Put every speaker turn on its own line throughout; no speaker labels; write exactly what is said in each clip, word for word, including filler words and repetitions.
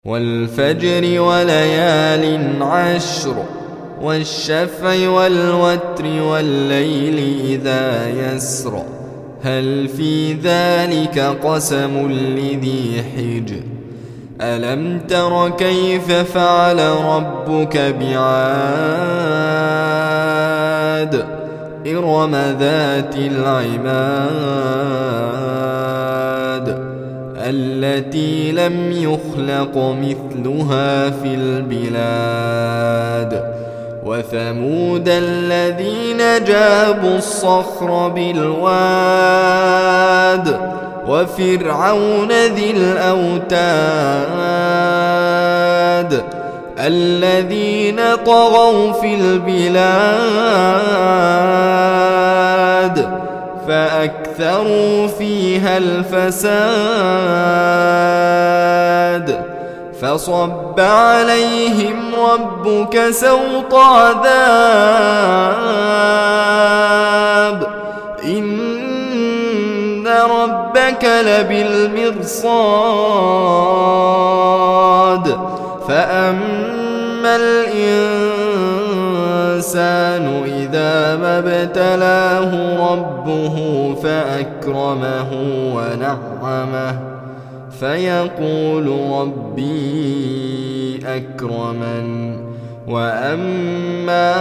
والفجر وليال عشر والشفع والوتر والليل إذا يسر هل في ذلك قسم لذي حجر ألم تر كيف فعل ربك بعاد إرم ذات العماد التي لم يخلق مثلها في البلاد وثمود الذين جابوا الصخر بالواد وفرعون ذي الأوتاد الذين طغوا في البلاد فأكثروا فيها الفساد فصب عليهم ربك سوط عذاب إن ربك لبالمرصاد فأما الإنسان إذا ما ابتلاه ربه فأكرمه ونعمه فيقول ربي أكرمن وأما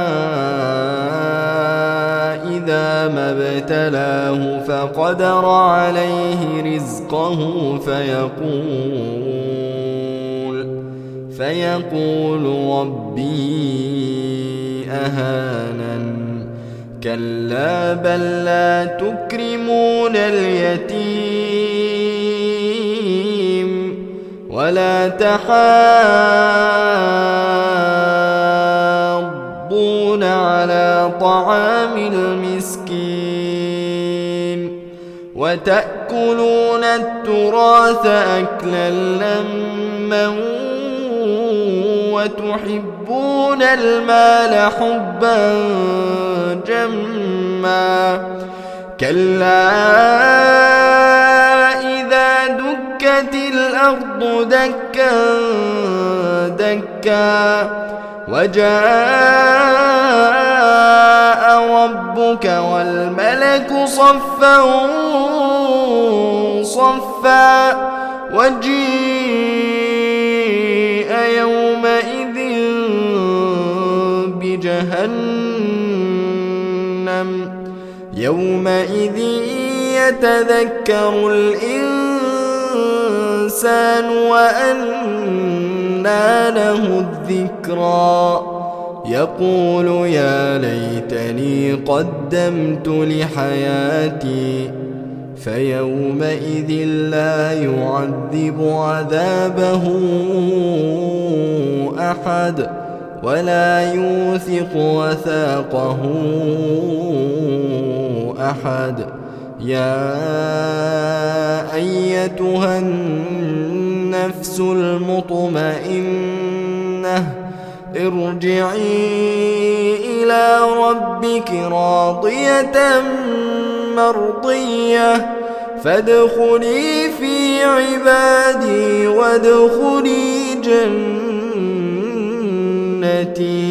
إذا ما ابتلاه فقدر عليه رزقه فيقول فيقول ربي أهانن كلا بل لا تكرمون اليتيم ولا تحاضون على طعام المسكين وتأكلون التراث أكلا لما وتحبون المال حبا جما كلا إذا دكت الأرض دكا دكا وجاء ربك والملك صفا صفا وجيء يومئذ بجهنم يومئذ يتذكر الإنسان وأنى له الذكرى يقول يا ليتني قدمت لحياتي فيومئذ لا يعذب عذابه أحد ولا يوثق وثاقه أحد يا أيتها النفس المطمئنة ارجعي إلى ربك راضية مرضية فادخلي في عبادي وادخلي جنتي